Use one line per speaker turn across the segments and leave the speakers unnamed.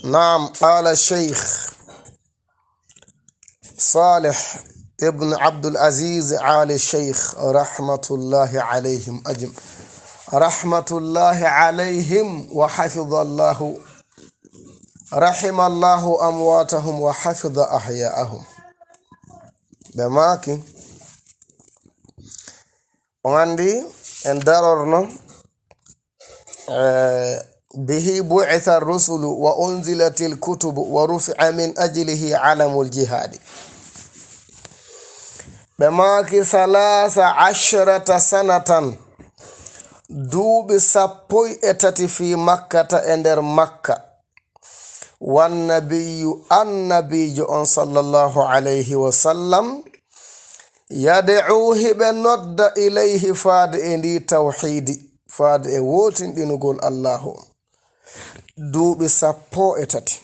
نعم. قال الشيخ صالح ابن عبد العزيز آل الشيخ رحمة الله عليهم أجمعين، رحمة الله عليهم وحفظ الله، رحم الله أمواتهم وحفظ أحياءهم. بماكي وعندي اندررنا به بعث الرسل وأنزلت الكتب ورفع من أجله علم الجهاد. بماكي 13 سنة دوب سابوي اتتي في مكة اندر مكة، والنبي صلى الله عليه وسلم يدعوه بنود إليه فاد إندي توحيد فاد ووتن دي نقول الله دوب سابو اتتي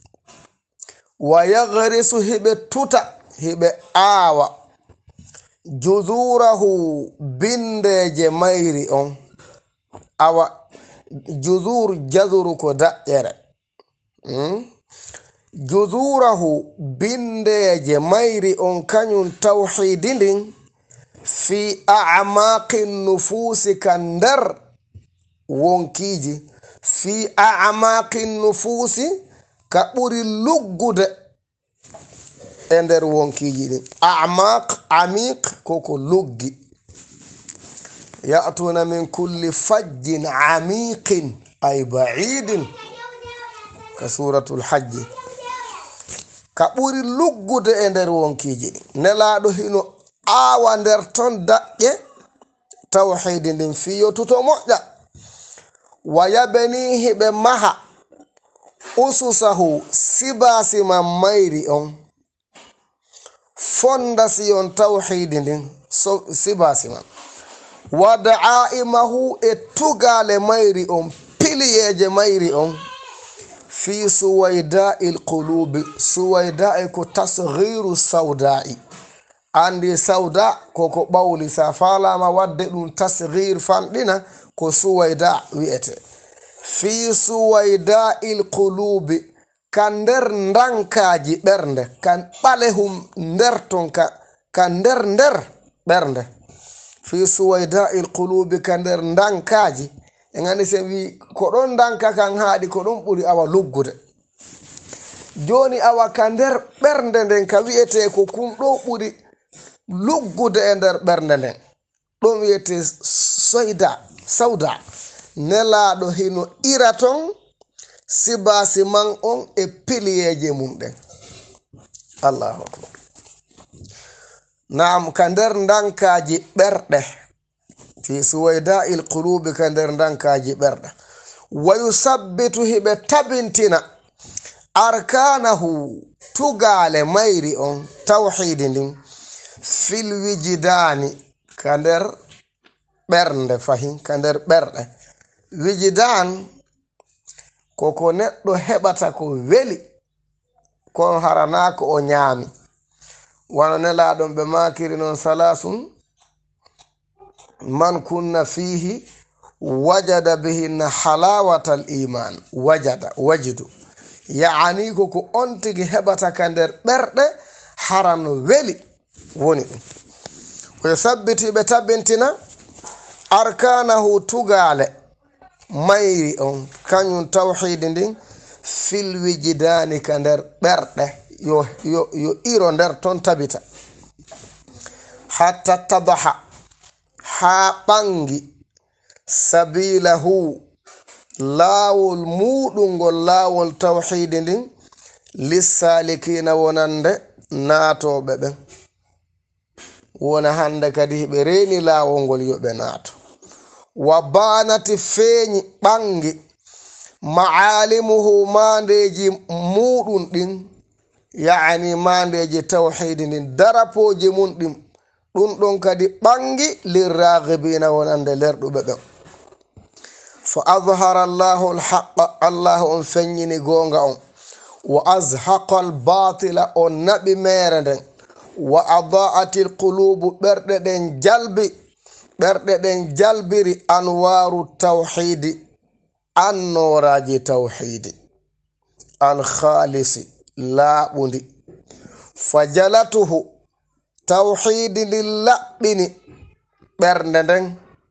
ويغرس هبه توتا هبه آوى جذوره بندج ميري on awa juzur jazuru ko daƴƴere juzurahu bindeje mayri on kañum tawhidi ndin fi a'maqi nufusi ka nder wonkiji fi a'maqi nufusi ka ɓuri luggude e nder wonkiji ɗin a'maq amiq koko luggi يأتون من كل فج عميق أي بعيد كسورة الحج كبوري لغود اندر وونكيجي نلادو هينو آوا ندر تون داكي توحيد ندن فيو توتو موجا ويبنيه بمها أسسه سباسي ما ميري on fondation توحيد ندن سباسي ما ودعائمه اتغال ميري بليج ميري في سويداء القلوب سويداء كو تصغير السوداء عندي سوداء كوكو باولي سافالا ما ودد تصغير فاندينا كو سويداء ويت في سويداء القلوب كاندر ندانكاجي برنده كان بالهم ندرتون كاندر ندر برنده في سويداء القلوب كاندر ندانكاجي engani se wi ko don danka kan haadi ko don buri awa luggude joni awa kander bernde den ka wiete ko kum do buri luggude e der bernde den don wiete sauda nelado hino iraton sibasi man on e piliyeje mum den Allahu akbar. Naam, kander ndankaji berde fi suwayda'i alqulubi kander ndankaji berde wa yusabbitu hibe tabintina arkanahu tugale mayri on tawhidin fil wijdani kander bernde fahin kander berde wijdan koko neddo hebata ko weli ko harana ko o nyaami wana nelaɗon ɓe makiri noon salasun man kunna fihi wajada bihinna halawatal iman wajidu yaani koko on tigi heɓata ka nder ɓerɗe haran weli woni ɗum koye sabbiti ɓe tabbintina arkanahu tugale mayri on kañum tawhidi ndin fil wijidani ka nder ɓerɗe yo iro nder ton tabita hatta tadaha ha ɓangi sabilahu laawol muɗungol laawol tawhidi ndin lissalikina wonande naatoɓe ɓen wona hande kadi ɓe reeni laawol ngol yoɓe naato wa banati feeñi ɓangi maalimuhu mandeji muɗum ɗin yaani mandeji tawhidi ndin darapoji mum ɗin ɗum ɗon kadi ɓangi lirraghibina wonande lerɗuɓe ɓen fa adhara allahu alhaqa allahu on feññini gonga on wa azhaqa albatila on naɓi mere nden wa adaati alqulubu ɓerɗe ɗen jalbiri anwaru tawhidi annoraji tawhidi al khalisi laaɓundi fajalatuhu tawhidi ndi laɓɓini ɓernde nden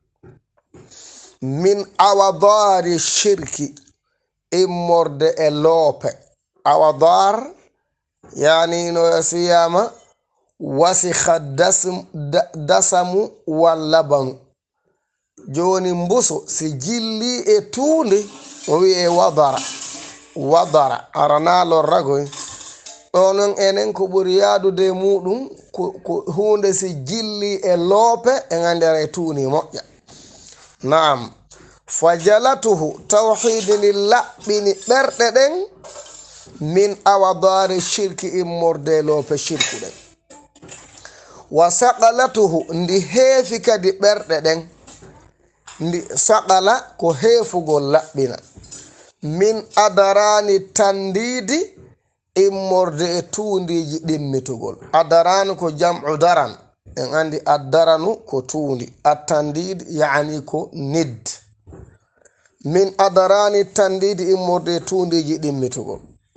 min awadari shirki immorde e loope awadar yani no yasiyama wasikha dasamu wallabanu joni mbuso si jilli e tuundi o wi'e wadara arana lorragoy ɗo non enen ko ɓuri yaadude muɗum ko hunde si jilli e loope e ngandere tuuni moƴƴa naam fajalatuhu tawhidi ni laɓɓini ɓerɗe ɗen min awadari shirki immorde loope shirku ɗen wa saqalatuhu ndi heefi kadi ɓerɗe ɗen ndi saqala ko heefugol laɓɓina min adarani tandidi immorde e tuundiji ɗimmitugol adarani ko jam'u daran en andi addaranu ko tuundi attandid yani ko nid min adarani tandidi immorde e tuundiji ɗimmitugol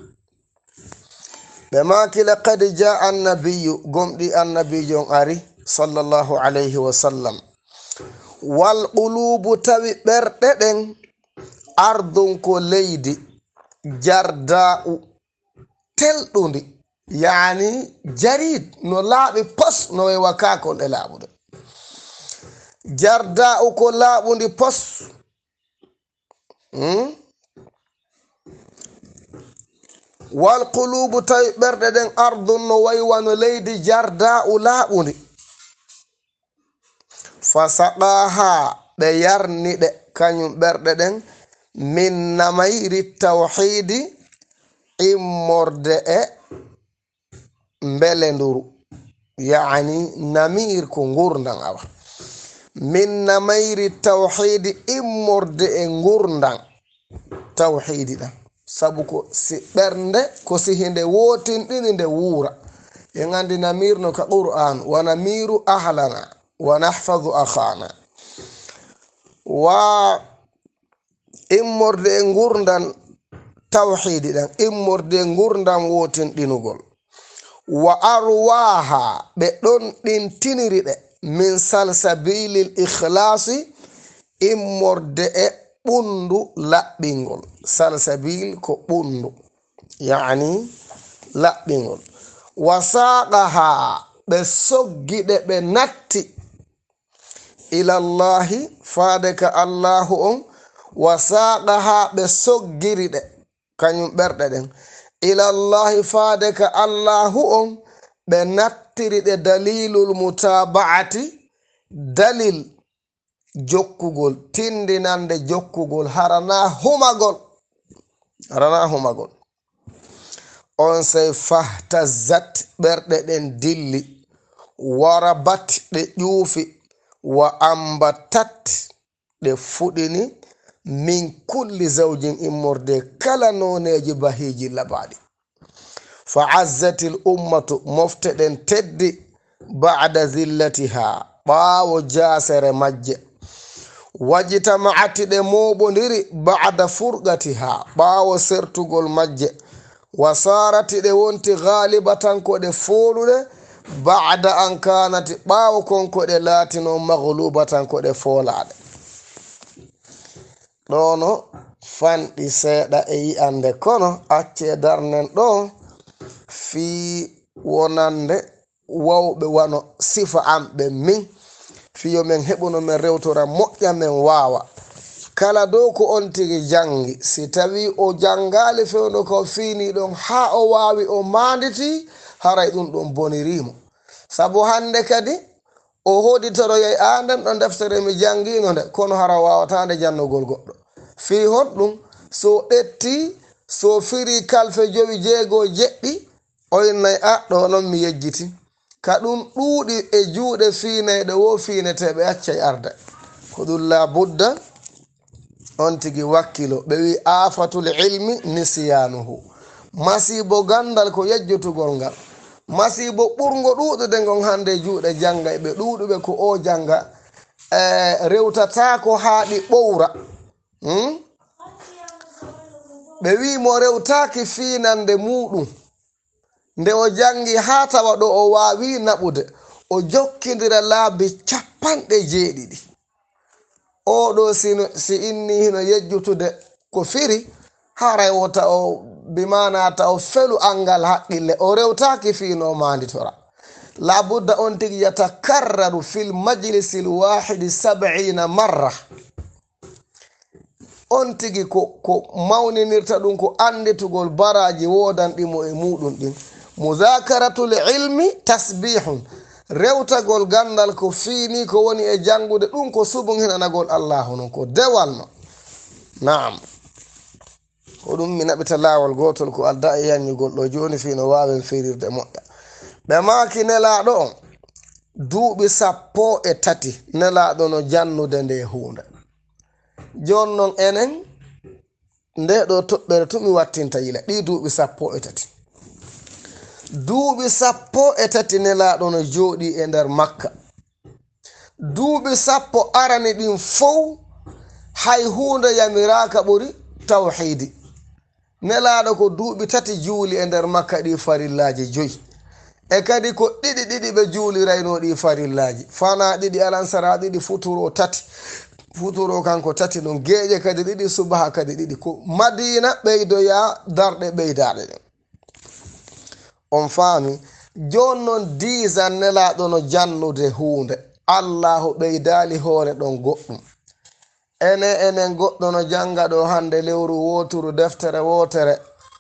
ɓe makila qad jaa annabiyu gomɗi annabijo on ari sallallahu alayhi wa sallam wal qulubu tawi ɓerɗe ɗen ardun ko leydi jarda'u telɗundi yani jarid no laaɓi pos no way wakakon e laaɓude jarda'u ko laaɓundi pos wal qulubu tawi ɓerɗe ɗen ardun no way wano leydi jarda'u laaɓundi fa saqaha ɓe yarniɗe kañum ɓerɗe ɗen min namayri tawhidi immorde e mbelenduru yani namir ko gurdan awa min namayri tawhidi immorde e gurdan tawhidi ɗan sabu ko si ɓernde ko sihinde wotinɗini nde wuura e gandi namir no ka qur'an wa namiru ahlana wa nahfadu akhana wa immorde e gurdan tawhidi ɗan immorde e gurdan wotinɗinugol wa arwaha ɓe ɗon ɗintiniri ɗe min salsabilil ikhlasi immorde e ɓundu laɓɓingol salsabil ko ɓundu yani laɓɓingol wa saqaha ɓe soggiɗe ɓe natti ilallahi faade ka allahu on wa saqaha ɓe soggiri ɗe kañum ɓerɗe ɗen ilallahi faade ka allahu on ɓe nattiri ɗe dalilul mutaba'ati dalil jokkugol tindinande jokkugol harana humagol on sey fahtazat ɓerɗe ɗen dilli warabat ɗe ƴuufi wa ambatat ɗe fuɗini min kulli zawjin immorde kala noneji bahiji labaɗi fa azzatil ummatu mofte ɗen teddi ba'da zillatiha ɓaawo jasere majje wajitamaati ɗe moɓodiri ba'da furqatiha ɓaawo sertugol majje wasarati ɗe wonti ghalibatan ko ɗe foluɗe ba'da an kanati ɓaawo konko ɗe laatino maghlubatan ko ɗe folaɗe ɗono fanɗi seeɗa e yi'ande kono acce darnen ɗo fi wonande wawɓe wano sifa amɓe min fiyo men heɓuno men rewtora moƴƴa men wawa kala dow ko on tigi jangi si tawi o jangali fewno ko fini ɗon ha o wawi o manditi haray ɗum ɗum bonirimo sabu hande kadi o hoɗitoro yey anden ɗo deftere mi jangino nde kono hara wawatande jannugol goɗɗo fi honɗum so ɗetti so firi kalfe 5 jeego jeɗɗi oynnayi a ɗo noon mi yejjiti ka ɗum ɗuuɗi e juuɗe fiinayɗe wo fiineteɓe accay arde ko ɗum la budda on tigi wakkilo ɓe wi afatul ilmi nisyanuhu masibo gandal ko yejjutugol ngal masibo ɓurgo ɗuɗude ngon hande juuɗe janga ɓe ɗuɗuɓe ko o janga rewtata ko haaɗi ɓowra ɓe wi mo rewtaki finande muɗum nde o jangi ha tawa ɗo o wawi naɓude o jokkidira laabi 70 oɗo si inni hino yejjutude ko firi haray wota o bimanata o felu angal haqqille o rewtaki fino manditora labudda on tigi yatakarraru fil majlisil wahidi 70 marra on tigi ko mawninirta ɗum ko anditugol baraji wodanɗimo e muɗum ɗin mudakaratul ilmi tasbihun rewtagol gandal ko fini ko woni e jangude ɗum ko subun hinanagol allahu non ko dewalno naam ko ɗum mi naɓita lawol gotol ko adda e yanyugol ɗo joni fino wawen firirde moƴƴa ɓe maki nelaɗo on duuɓi 13 nelaɗo no jannude nde hunde jon non enen nde ɗo toɓɓere tumi wattinta yila ɗi duuɓi 13 duuɓi 13 nelaɗo no jooɗi e nder makka duuɓi 10 arani ɗin fow hay hunde yamiraka ɓuri tawhidi nelaɗo ko duuɓi 3 juuli e nder makka ɗi farillaji 5 e kadi ko ɗiɗi ɓe juulirayno ɗi farillaji fana ɗiɗi alansara ɗiɗi futuro 3 futuro kanko 3 ɗum geeƴe kadi 2 subaha kadi 2 ko madina ɓeydoya darɗe ɓeydaɗe ɗen on faami jon noon disan nelaɗo no jannude hunde allahu ɓeydali hoore ɗon goɗɗum enen goɗɗo no janga ɗo hande lewru woturu deftere wotere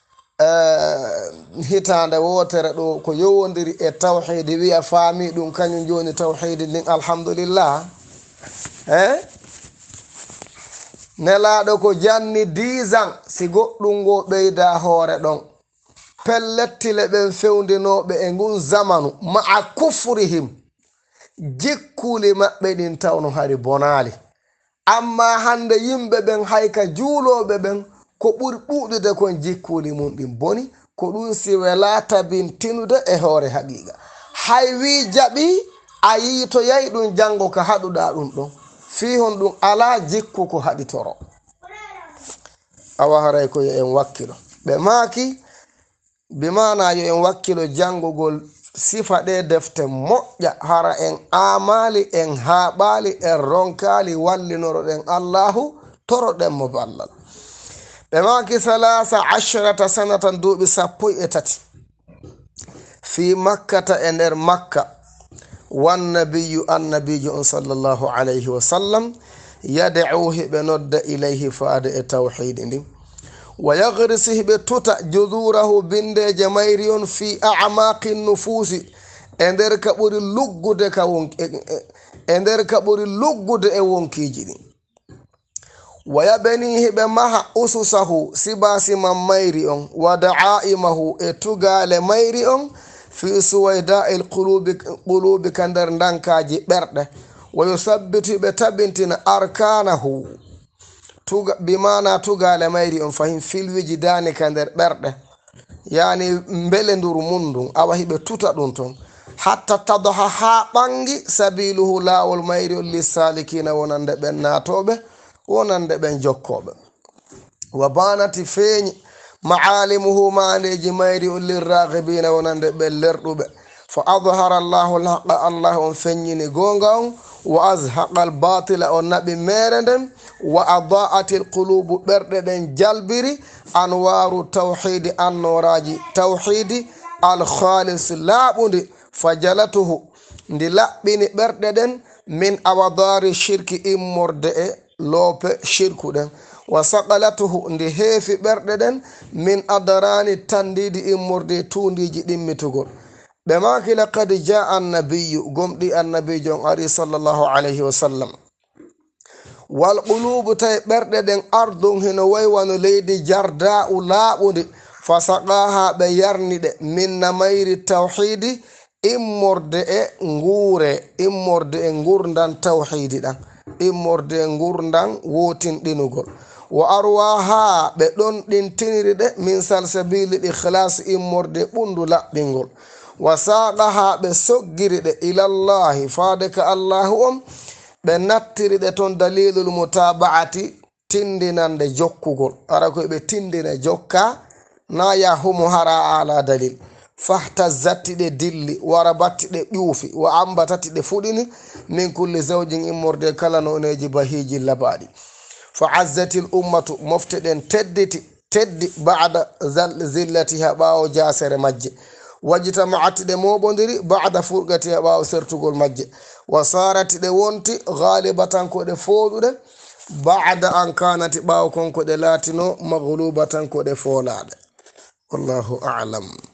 hitande wotere ɗo ko yowodiri e tawhidi wiya faami ɗum kañum joni tawhidi ndin alhamdulillah nelaɗo ko janni 10 ans si goɗɗum ngo ɓeyda hoore ɗon pellettile ɓen fewndinoɓe e ngun zamanu ma'a kufrihim jikkuli maɓɓe ɗin tawno hari bonali amma hande yimɓe ɓen hayka juuloɓe ɓen ko ɓuri ɓuɗude kon jikkuli mum ɗin boni ko ɗum si wela tabintinude e hoore haqiqa hay wi jaɓi a yiito yayi ɗum jango ka haɗuɗa ɗum ɗon fi hon ɗum ala jikku ko haɗitoro awa haray ko yo en wakkilo ɓe maaki bimana yo en wakkilo jangugol sifa ɗe defte moƴƴa hara en amali en haɓali en ronkali wallinoroɗen allahu toroɗenmo ballal ɓe maki 13 sanatan duuɓi 13 fi makkata e nder makka wannabiyu annabijo on sallllahu alayhi wa sallam yad'u hiɓe nodda ilayhi faade e tawhidi ndin wa yagrisi hiɓe tuta judurahu bindeje mayri on fi a'maqi nufusi e nder ka ɓuri luggude e wonkiji ɗin wa yabani hiɓe maha ususahu sibasiman mayri on wa da'aimahu e tugale mayri on fi suwayda'il qulubi ka nder ndankaji ɓerɗe wa yusabbitu hiɓe tabintina arkanahu bimana tugale mayri on fahim filwiji dani ka nder ɓerɗe yani mbele ndur mundum awa hiɓe tuta ɗum ton hatta tadaha ha ɓangi sabiluhu lawol mayri on lissalikina wonande ɓen natoɓe wonande ɓen jokkoɓe wa banati feeñi maalimuhu mandeji mayri on lirragibina wonande ɓen lerɗuɓe fa adhara allahu alhaqa allah on feññini gonga on wa azhaqa albatila on naɓi mere nden wa adaati lqulubu ɓerɗe ɗen jalbiri anwaru tawhidi annoraji tawhidi alkhalis laaɓundi fa jalatuhu ndi laɓɓini ɓerɗe ɗen min awadari shirki immorde e loope shirku ɗen wa saqalatuhu ndi heefi ɓerɗe ɗen min adarani tandidi immorde tundiji ɗimmitugol ɓe maki laqad jaa annabiyu gomɗi annabijo on ari sallllahu alayhi wa sallam wal qulubu tawi ɓerɗe ɗen ardun hino waywano leydi jarda'u laaɓundi fa saqaha ɓe yarniɗe min namayri tawhidi immorde e gurdan tawhidi ɗan immorde e gurdan wotinɗinugol wa arwaha ɓe ɗon ɗintiniri ɗe min salsabili ikhlas immorde ɓundu laɓɓingol wa saqaha ɓe soggiri ɗe ilallahi faade ka allahu on ɓe nattiri ɗe toon dalilul mutaba'ati tindinande jokkugol ara ko ɓe tindina jokka na yahumo hara ala dalil fahta zattiɗe dilli wara battiɗe ƴuufi wa amba tatiɗe fuɗini min kulle zawjin immorde kala noneji bahiji labaɗi fa azzatil ummatu mofte ɗen teddi bada zillatiha ɓawo jasere majje wajita maatiɗe moɓodiri bada furgatiha ɓawo sertugol majje wa saratiɗe wonti galibatankoɗe fooɗuɗe bada an kanati ɓawo konkoɗe laatino maglubatan koɗe foolaɗe wallahu alam.